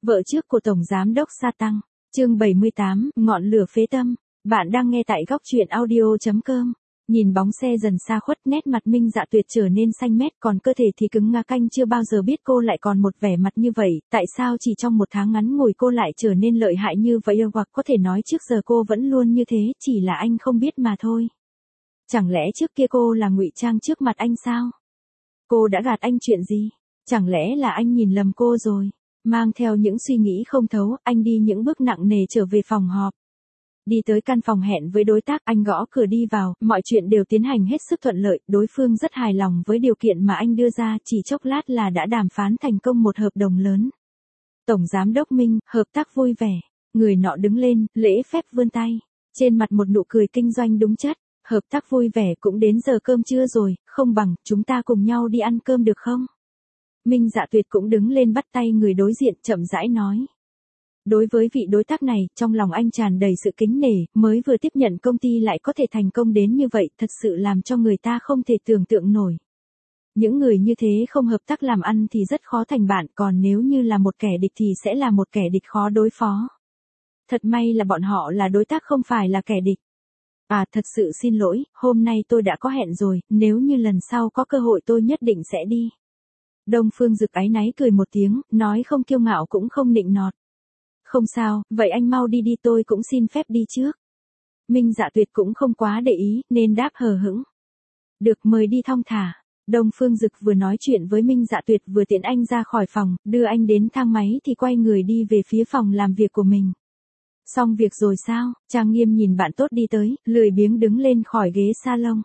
Vợ trước của Tổng Giám đốc Sa Tăng, chương 78, ngọn lửa phế tâm. Bạn đang nghe tại góc truyện audio.com. Nhìn bóng xe dần xa khuất, nét mặt Minh Dạ Tuyệt trở nên xanh mét, còn cơ thể thì cứng ngắc. Anh chưa bao giờ biết cô lại còn một vẻ mặt như vậy, tại sao chỉ trong một tháng ngắn ngủi cô lại trở nên lợi hại như vậy, hoặc có thể nói trước giờ cô vẫn luôn như thế, chỉ là anh không biết mà thôi. Chẳng lẽ trước kia cô là ngụy trang trước mặt anh sao? Cô đã gạt anh chuyện gì? Chẳng lẽ là anh nhìn lầm cô rồi? Mang theo những suy nghĩ không thấu, anh đi những bước nặng nề trở về phòng họp. Đi tới căn phòng hẹn với đối tác, anh gõ cửa đi vào, mọi chuyện đều tiến hành hết sức thuận lợi, đối phương rất hài lòng với điều kiện mà anh đưa ra, chỉ chốc lát là đã đàm phán thành công một hợp đồng lớn. Tổng Giám đốc Minh, hợp tác vui vẻ. Người nọ đứng lên, lễ phép vươn tay. Trên mặt một nụ cười kinh doanh đúng chất. Hợp tác vui vẻ, cũng đến giờ cơm trưa rồi, không bằng, chúng ta cùng nhau đi ăn cơm được không? Minh Dạ Tuyệt cũng đứng lên bắt tay người đối diện, chậm rãi nói. Đối với vị đối tác này, trong lòng anh tràn đầy sự kính nể, mới vừa tiếp nhận công ty lại có thể thành công đến như vậy, thật sự làm cho người ta không thể tưởng tượng nổi. Những người như thế không hợp tác làm ăn thì rất khó thành bạn, còn nếu như là một kẻ địch thì sẽ là một kẻ địch khó đối phó. Thật may là bọn họ là đối tác không phải là kẻ địch. À, thật sự xin lỗi, hôm nay tôi đã có hẹn rồi, nếu như lần sau có cơ hội tôi nhất định sẽ đi. Đông Phương Dực áy náy cười một tiếng, nói không kiêu ngạo cũng không nịnh nọt. Không sao, vậy anh mau đi đi, tôi cũng xin phép đi trước. Minh Dạ Tuyệt cũng không quá để ý, nên đáp hờ hững. Được, mời đi thong thả. Đông Phương Dực vừa nói chuyện với Minh Dạ Tuyệt vừa tiễn anh ra khỏi phòng, đưa anh đến thang máy thì quay người đi về phía phòng làm việc của mình. Xong việc rồi sao? Trang Nghiêm nhìn bạn tốt đi tới, lười biếng đứng lên khỏi ghế salon.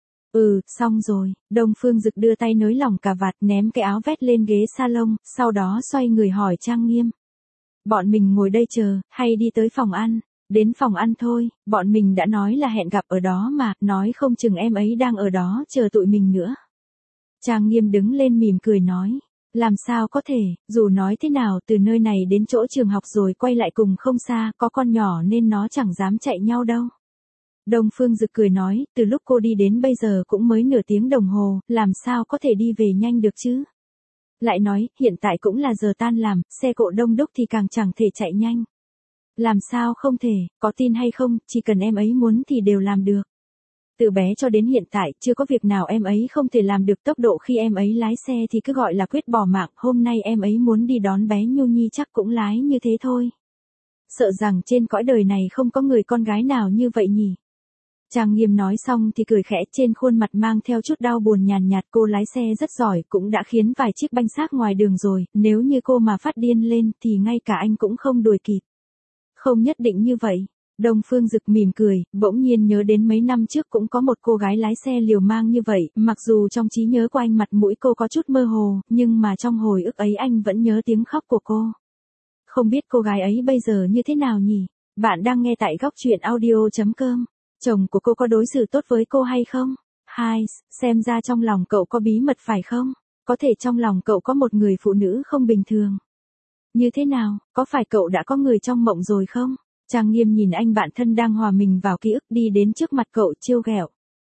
Xong rồi. Đông Phương Dực đưa tay nới lỏng cà vạt, ném cái áo vest lên ghế salon, sau đó xoay người hỏi Trang Nghiêm. Bọn mình ngồi đây chờ, hay đi tới phòng ăn? Đến phòng ăn thôi, bọn mình đã nói là hẹn gặp ở đó mà, nói không chừng em ấy đang ở đó chờ tụi mình nữa. Trang Nghiêm đứng lên mỉm cười nói. Làm sao có thể, dù nói thế nào từ nơi này đến chỗ trường học rồi quay lại cùng không xa, có con nhỏ nên nó chẳng dám chạy nhau đâu. Đông Phương Dực cười nói, từ lúc cô đi đến bây giờ cũng mới nửa tiếng đồng hồ, làm sao có thể đi về nhanh được chứ? Lại nói, hiện tại cũng là giờ tan làm, xe cộ đông đúc thì càng chẳng thể chạy nhanh. Làm sao không thể, có tin hay không, chỉ cần em ấy muốn thì đều làm được. Từ bé cho đến hiện tại, chưa có việc nào em ấy không thể làm được, tốc độ khi em ấy lái xe thì cứ gọi là quyết bỏ mạng, hôm nay em ấy muốn đi đón bé Nhu Nhi chắc cũng lái như thế thôi. Sợ rằng trên cõi đời này không có người con gái nào như vậy nhỉ. Trang Nghiêm nói xong thì cười khẽ, trên khuôn mặt mang theo chút đau buồn nhàn nhạt, cô lái xe rất giỏi, cũng đã khiến vài chiếc bánh xác ngoài đường rồi, nếu như cô mà phát điên lên thì ngay cả anh cũng không đuổi kịp. Không nhất định như vậy. Đông Phương Dực mỉm cười, bỗng nhiên nhớ đến mấy năm trước cũng có một cô gái lái xe liều mang như vậy, mặc dù trong trí nhớ của anh mặt mũi cô có chút mơ hồ, nhưng mà trong hồi ức ấy anh vẫn nhớ tiếng khóc của cô. Không biết cô gái ấy bây giờ như thế nào nhỉ? Bạn đang nghe tại góc truyện audio.com. Chồng của cô có đối xử tốt với cô hay không? Hai, xem ra trong lòng cậu có bí mật phải không? Có thể trong lòng cậu có một người phụ nữ không bình thường. Như thế nào, có phải cậu đã có người trong mộng rồi không? Trang Nghiêm nhìn anh bạn thân đang hòa mình vào ký ức, đi đến trước mặt cậu trêu ghẹo.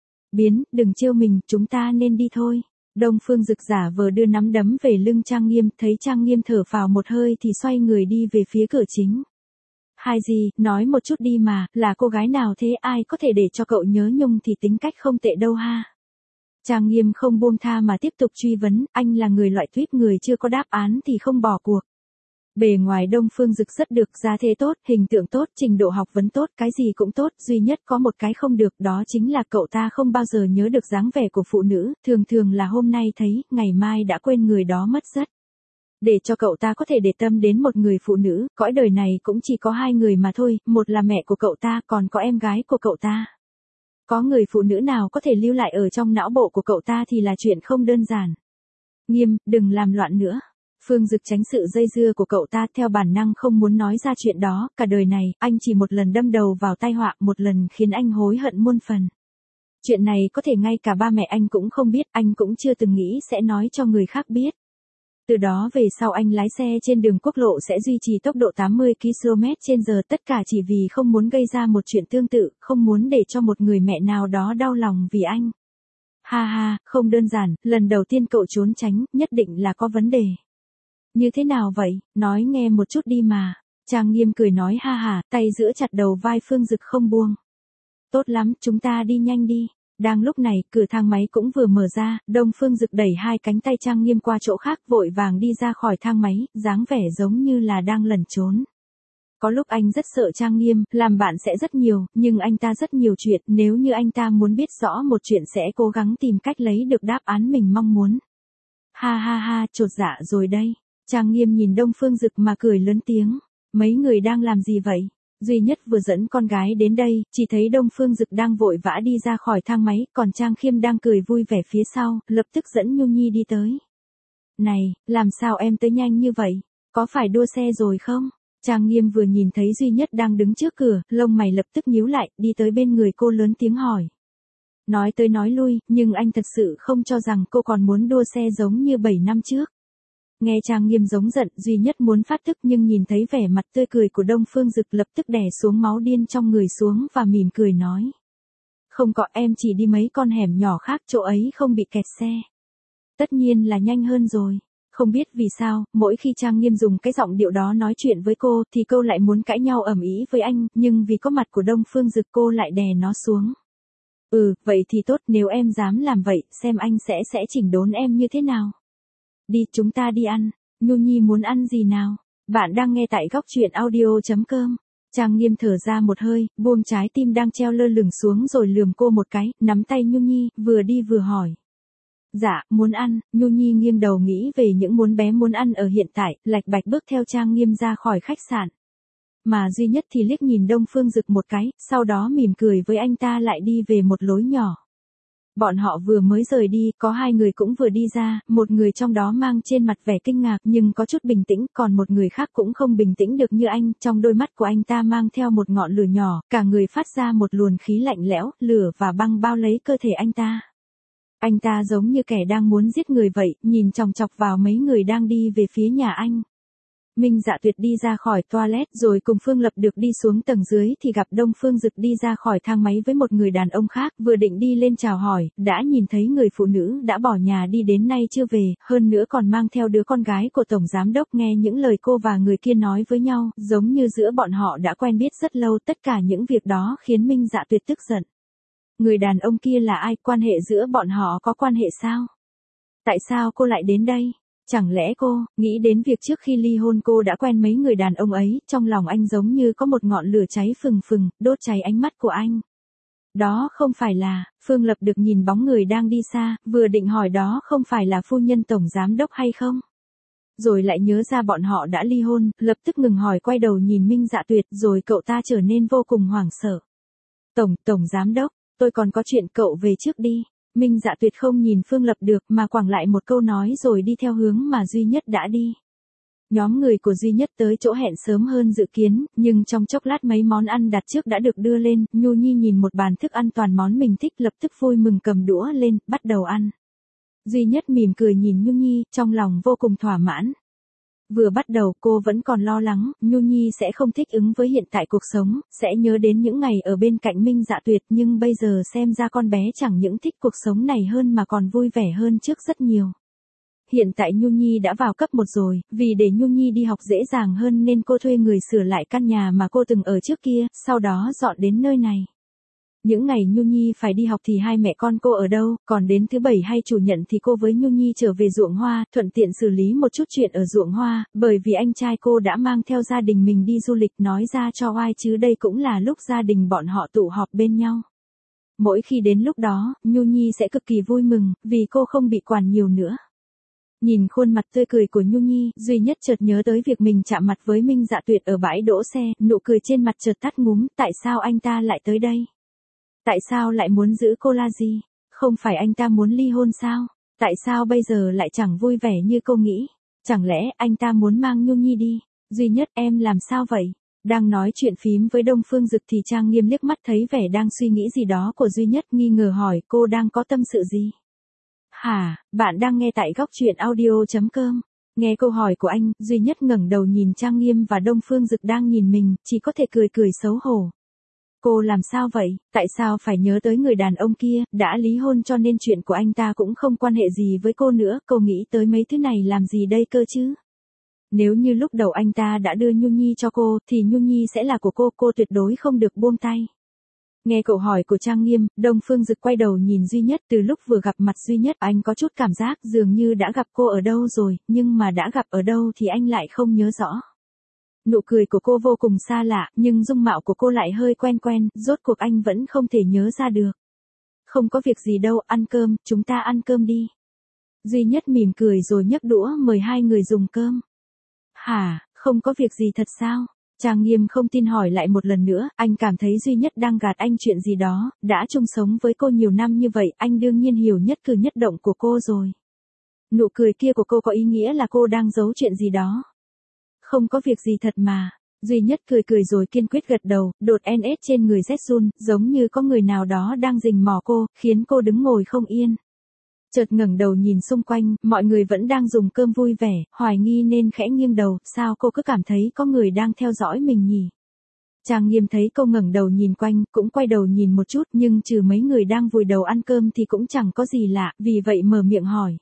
Đừng trêu mình, chúng ta nên đi thôi. Đông Phương Dực giả vờ đưa nắm đấm về lưng Trang Nghiêm, thấy Trang Nghiêm thở phào một hơi thì xoay người đi về phía cửa chính. Hai gì, nói một chút đi mà, là cô gái nào thế, ai có thể để cho cậu nhớ nhung thì tính cách không tệ đâu ha. Trang Nghiêm không buông tha mà tiếp tục truy vấn, anh là người loại tuyết người chưa có đáp án thì không bỏ cuộc. Bề ngoài Đông Phương Dực rất được, gia thế tốt, hình tượng tốt, trình độ học vấn tốt, cái gì cũng tốt, duy nhất có một cái không được, đó chính là cậu ta không bao giờ nhớ được dáng vẻ của phụ nữ, thường thường là hôm nay thấy, ngày mai đã quên người đó mất rất. Để cho cậu ta có thể để tâm đến một người phụ nữ, cõi đời này cũng chỉ có hai người mà thôi, một là mẹ của cậu ta, còn có em gái của cậu ta. Có người phụ nữ nào có thể lưu lại ở trong não bộ của cậu ta thì là chuyện không đơn giản. Nghiêm, đừng làm loạn nữa. Phương Dực tránh sự dây dưa của cậu ta, theo bản năng không muốn nói ra chuyện đó, cả đời này, anh chỉ một lần đâm đầu vào tai họa, một lần khiến anh hối hận muôn phần. Chuyện này có thể ngay cả ba mẹ anh cũng không biết, anh cũng chưa từng nghĩ sẽ nói cho người khác biết. Từ đó về sau anh lái xe trên đường quốc lộ sẽ duy trì tốc độ 80 km/h, tất cả chỉ vì không muốn gây ra một chuyện tương tự, không muốn để cho một người mẹ nào đó đau lòng vì anh. Ha ha, không đơn giản, lần đầu tiên cậu trốn tránh, nhất định là có vấn đề. Như thế nào vậy, nói nghe một chút đi mà. Trang Nghiêm cười nói ha hả, tay giữa chặt đầu vai Phương Dực không buông. Tốt lắm, chúng ta đi nhanh đi. Đang lúc này, cửa thang máy cũng vừa mở ra, Đông Phương Dực đẩy hai cánh tay Trang Nghiêm qua chỗ khác, vội vàng đi ra khỏi thang máy, dáng vẻ giống như là đang lẩn trốn. Có lúc anh rất sợ Trang Nghiêm, làm bạn sẽ rất nhiều, nhưng anh ta rất nhiều chuyện, nếu như anh ta muốn biết rõ một chuyện sẽ cố gắng tìm cách lấy được đáp án mình mong muốn. Ha ha ha, chột dạ rồi đây. Trang Nghiêm nhìn Đông Phương Dực mà cười lớn tiếng. Mấy người đang làm gì vậy? Duy Nhất vừa dẫn con gái đến đây, chỉ thấy Đông Phương Dực đang vội vã đi ra khỏi thang máy, còn Trang Khiêm đang cười vui vẻ phía sau, lập tức dẫn Nhu Nhi đi tới. Này, làm sao em tới nhanh như vậy? Có phải đua xe rồi không? Trang Nghiêm vừa nhìn thấy Duy Nhất đang đứng trước cửa, lông mày lập tức nhíu lại, đi tới bên người cô lớn tiếng hỏi. Nói tới nói lui, nhưng anh thật sự không cho rằng cô còn muốn đua xe giống như 7 năm trước. Nghe Trang Nghiêm giống giận, Duy Nhất muốn phát tức nhưng nhìn thấy vẻ mặt tươi cười của Đông Phương Dực lập tức đè xuống máu điên trong người xuống và mỉm cười nói. Không có, em chỉ đi mấy con hẻm nhỏ khác, chỗ ấy không bị kẹt xe. Tất nhiên là nhanh hơn rồi. Không biết vì sao, mỗi khi Trang Nghiêm dùng cái giọng điệu đó nói chuyện với cô thì cô lại muốn cãi nhau ầm ĩ với anh, nhưng vì có mặt của Đông Phương Dực cô lại đè nó xuống. Vậy thì tốt, nếu em dám làm vậy, xem anh sẽ chỉnh đốn em như thế nào. Đi, chúng ta đi ăn. Nhu Nhi muốn ăn gì nào? Bạn đang nghe tại góc truyện audio.com. Trang Nghiêm thở ra một hơi, buông trái tim đang treo lơ lửng xuống rồi lườm cô một cái, nắm tay Nhu Nhi, vừa đi vừa hỏi. Dạ, muốn ăn. Nhu Nhi nghiêng đầu nghĩ về những bé muốn ăn ở hiện tại, lạch bạch bước theo Trang Nghiêm ra khỏi khách sạn. Mà Duy Nhất thì liếc nhìn Đông Phương Dực một cái, sau đó mỉm cười với anh ta lại đi về một lối nhỏ. Bọn họ vừa mới rời đi, có hai người cũng vừa đi ra, một người trong đó mang trên mặt vẻ kinh ngạc nhưng có chút bình tĩnh, còn một người khác cũng không bình tĩnh được như anh, trong đôi mắt của anh ta mang theo một ngọn lửa nhỏ, cả người phát ra một luồng khí lạnh lẽo, lửa và băng bao lấy cơ thể anh ta. Anh ta giống như kẻ đang muốn giết người vậy, nhìn chòng chọc vào mấy người đang đi về phía nhà anh. Minh Dạ Tuyệt đi ra khỏi toilet rồi cùng Phương Lập được đi xuống tầng dưới thì gặp Đông Phương Dực đi ra khỏi thang máy với một người đàn ông khác, vừa định đi lên chào hỏi, đã nhìn thấy người phụ nữ đã bỏ nhà đi đến nay chưa về, hơn nữa còn mang theo đứa con gái của Tổng Giám Đốc. Nghe những lời cô và người kia nói với nhau, giống như giữa bọn họ đã quen biết rất lâu, tất cả những việc đó khiến Minh Dạ Tuyệt tức giận. Người đàn ông kia là ai, quan hệ giữa bọn họ có quan hệ sao? Tại sao cô lại đến đây? Chẳng lẽ cô, nghĩ đến việc trước khi ly hôn cô đã quen mấy người đàn ông ấy, trong lòng anh giống như có một ngọn lửa cháy phừng phừng, đốt cháy ánh mắt của anh. Đó không phải là, Phương Lập được nhìn bóng người đang đi xa, vừa định hỏi đó không phải là phu nhân Tổng Giám Đốc hay không? Rồi lại nhớ ra bọn họ đã ly hôn, lập tức ngừng hỏi quay đầu nhìn Minh Dạ Tuyệt rồi cậu ta trở nên vô cùng hoảng sợ. Tổng Giám Đốc, tôi còn có chuyện, cậu về trước đi. Minh Dạ Tuyệt không nhìn Phương Lập được mà quẳng lại một câu nói rồi đi theo hướng mà Duy Nhất đã đi. Nhóm người của Duy Nhất tới chỗ hẹn sớm hơn dự kiến, nhưng trong chốc lát mấy món ăn đặt trước đã được đưa lên, Nhu Nhi nhìn một bàn thức ăn toàn món mình thích lập tức vui mừng cầm đũa lên, bắt đầu ăn. Duy Nhất mỉm cười nhìn Nhu Nhi, trong lòng vô cùng thỏa mãn. Vừa bắt đầu cô vẫn còn lo lắng, Nhu Nhi sẽ không thích ứng với hiện tại cuộc sống, sẽ nhớ đến những ngày ở bên cạnh Minh Dạ Tuyệt, nhưng bây giờ xem ra con bé chẳng những thích cuộc sống này hơn mà còn vui vẻ hơn trước rất nhiều. Hiện tại Nhu Nhi đã vào cấp 1 rồi, vì để Nhu Nhi đi học dễ dàng hơn nên cô thuê người sửa lại căn nhà mà cô từng ở trước kia, sau đó dọn đến nơi này. Những ngày Nhu Nhi phải đi học thì hai mẹ con cô ở đâu, còn đến thứ Bảy hay Chủ nhật thì cô với Nhu Nhi trở về ruộng hoa, thuận tiện xử lý một chút chuyện ở ruộng hoa, bởi vì anh trai cô đã mang theo gia đình mình đi du lịch, nói ra cho oai chứ đây cũng là lúc gia đình bọn họ tụ họp bên nhau. Mỗi khi đến lúc đó, Nhu Nhi sẽ cực kỳ vui mừng, vì cô không bị quản nhiều nữa. Nhìn khuôn mặt tươi cười của Nhu Nhi, Duy Nhất chợt nhớ tới việc mình chạm mặt với Minh Dạ Tuyệt ở bãi đỗ xe, nụ cười trên mặt chợt tắt ngúm, tại sao anh ta lại tới đây? Tại sao lại muốn giữ cô là gì? Không phải anh ta muốn ly hôn sao? Tại sao bây giờ lại chẳng vui vẻ như cô nghĩ? Chẳng lẽ anh ta muốn mang Nhu Nhi đi? Duy Nhất, em làm sao vậy? Đang nói chuyện phím với Đông Phương Dực thì Trang Nghiêm liếc mắt thấy vẻ đang suy nghĩ gì đó của Duy Nhất, nghi ngờ hỏi cô đang có tâm sự gì? Hả, bạn đang nghe tại góc truyện audio.com. Nghe câu hỏi của anh, Duy Nhất ngẩng đầu nhìn Trang Nghiêm và Đông Phương Dực đang nhìn mình, chỉ có thể cười cười xấu hổ. Cô làm sao vậy, tại sao phải nhớ tới người đàn ông kia, đã lý hôn cho nên chuyện của anh ta cũng không quan hệ gì với cô nữa, cô nghĩ tới mấy thứ này làm gì đây cơ chứ? Nếu như lúc đầu anh ta đã đưa Nhu Nhi cho cô, thì Nhu Nhi sẽ là của cô tuyệt đối không được buông tay. Nghe câu hỏi của Trang Nghiêm, Đông Phương Dực quay đầu nhìn Duy Nhất, từ lúc vừa gặp mặt Duy Nhất anh có chút cảm giác dường như đã gặp cô ở đâu rồi, nhưng mà đã gặp ở đâu thì anh lại không nhớ rõ. Nụ cười của cô vô cùng xa lạ, nhưng dung mạo của cô lại hơi quen quen, rốt cuộc anh vẫn không thể nhớ ra được. Không có việc gì đâu, ăn cơm, chúng ta ăn cơm đi. Duy Nhất mỉm cười rồi nhấc đũa mời hai người dùng cơm. Hả, không có việc gì thật sao? Trang Nghiêm không tin hỏi lại một lần nữa, anh cảm thấy Duy Nhất đang gạt anh chuyện gì đó, đã chung sống với cô nhiều năm như vậy, anh đương nhiên hiểu nhất cử nhất động của cô rồi. Nụ cười kia của cô có ý nghĩa là cô đang giấu chuyện gì đó. Không có việc gì thật mà. Duy Nhất cười cười rồi kiên quyết gật đầu, đột NS trên người rét run, giống như có người nào đó đang rình mò cô, khiến cô đứng ngồi không yên. Chợt ngẩng đầu nhìn xung quanh, mọi người vẫn đang dùng cơm vui vẻ, hoài nghi nên khẽ nghiêng đầu, sao cô cứ cảm thấy có người đang theo dõi mình nhỉ? Trang Nghiêm thấy cô ngẩng đầu nhìn quanh, cũng quay đầu nhìn một chút, nhưng trừ mấy người đang vùi đầu ăn cơm thì cũng chẳng có gì lạ, vì vậy mở miệng hỏi.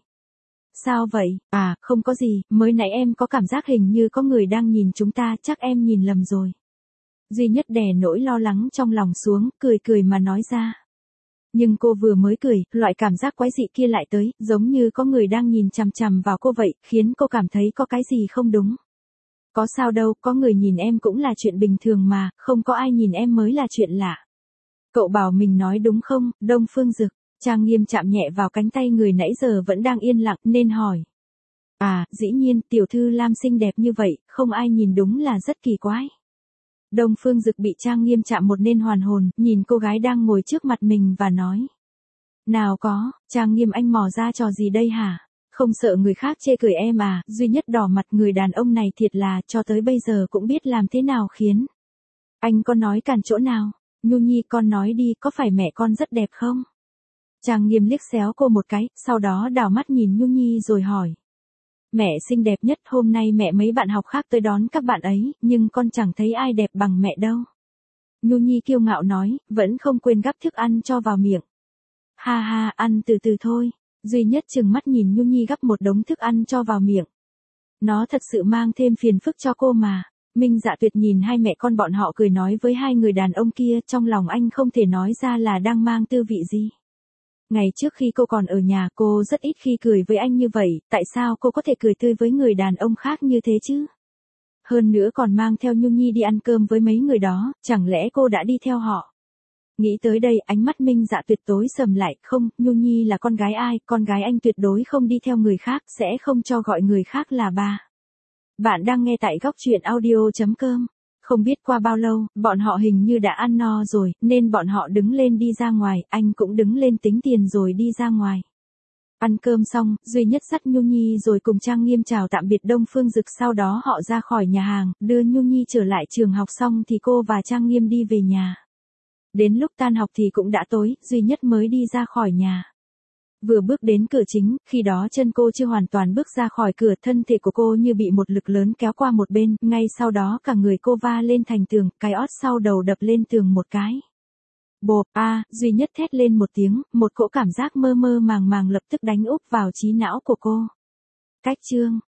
Sao vậy? À, không có gì, mới nãy em có cảm giác hình như có người đang nhìn chúng ta, chắc em nhìn lầm rồi. Duy Nhất đè nỗi lo lắng trong lòng xuống, cười cười mà nói ra. Nhưng cô vừa mới cười, loại cảm giác quái dị kia lại tới, giống như có người đang nhìn chằm chằm vào cô vậy, khiến cô cảm thấy có cái gì không đúng. Có sao đâu, có người nhìn em cũng là chuyện bình thường mà, không có ai nhìn em mới là chuyện lạ. Cậu bảo mình nói đúng không, Đông Phương Dực? Trang Nghiêm chạm nhẹ vào cánh tay người nãy giờ vẫn đang yên lặng nên hỏi. À, dĩ nhiên, tiểu thư Lam xinh đẹp như vậy, không ai nhìn đúng là rất kỳ quái. Đông Phương Dực bị Trang Nghiêm chạm một nên hoàn hồn, nhìn cô gái đang ngồi trước mặt mình và nói. Nào có, Trang Nghiêm anh mò ra trò gì đây hả? Không sợ người khác chê cười em à? Duy Nhất đỏ mặt, người đàn ông này thiệt là cho tới bây giờ cũng biết làm thế nào khiến. Anh có nói cản chỗ nào? Nhu Nhi con nói đi, có phải mẹ con rất đẹp không? Trang Nghiêm liếc xéo cô một cái, sau đó đảo mắt nhìn Nhu Nhi rồi hỏi. Mẹ xinh đẹp nhất, hôm nay mẹ mấy bạn học khác tới đón các bạn ấy, nhưng con chẳng thấy ai đẹp bằng mẹ đâu. Nhu Nhi kiêu ngạo nói, vẫn không quên gắp thức ăn cho vào miệng. Ha ha, ăn từ từ thôi. Duy Nhất trừng mắt nhìn Nhu Nhi gắp một đống thức ăn cho vào miệng. Nó thật sự mang thêm phiền phức cho cô mà. Minh Dạ Tuyệt nhìn hai mẹ con bọn họ cười nói với hai người đàn ông kia, trong lòng anh không thể nói ra là đang mang tư vị gì. Ngày trước khi cô còn ở nhà cô rất ít khi cười với anh như vậy, tại sao cô có thể cười tươi với người đàn ông khác như thế chứ? Hơn nữa còn mang theo Nhu Nhi đi ăn cơm với mấy người đó, chẳng lẽ cô đã đi theo họ? Nghĩ tới đây ánh mắt Minh Dạ Tuyệt tối sầm lại, không, Nhu Nhi là con gái ai, con gái anh tuyệt đối không đi theo người khác, sẽ không cho gọi người khác là ba. Bạn đang nghe tại góc truyện audio.com. Không biết qua bao lâu, bọn họ hình như đã ăn no rồi, nên bọn họ đứng lên đi ra ngoài, anh cũng đứng lên tính tiền rồi đi ra ngoài. Ăn cơm xong, Duy Nhất dắt Nhu Nhi rồi cùng Trang Nghiêm chào tạm biệt Đông Phương Dực, sau đó họ ra khỏi nhà hàng, đưa Nhu Nhi trở lại trường học xong thì cô và Trang Nghiêm đi về nhà. Đến lúc tan học thì cũng đã tối, Duy Nhất mới đi ra khỏi nhà. Vừa bước đến cửa chính, khi đó chân cô chưa hoàn toàn bước ra khỏi cửa, thân thể của cô như bị một lực lớn kéo qua một bên, ngay sau đó cả người cô va lên thành tường, cái ót sau đầu đập lên tường một cái. Bộp, Duy Nhất thét lên một tiếng, một cỗ cảm giác mơ mơ màng màng lập tức đánh úp vào trí não của cô. Cách chương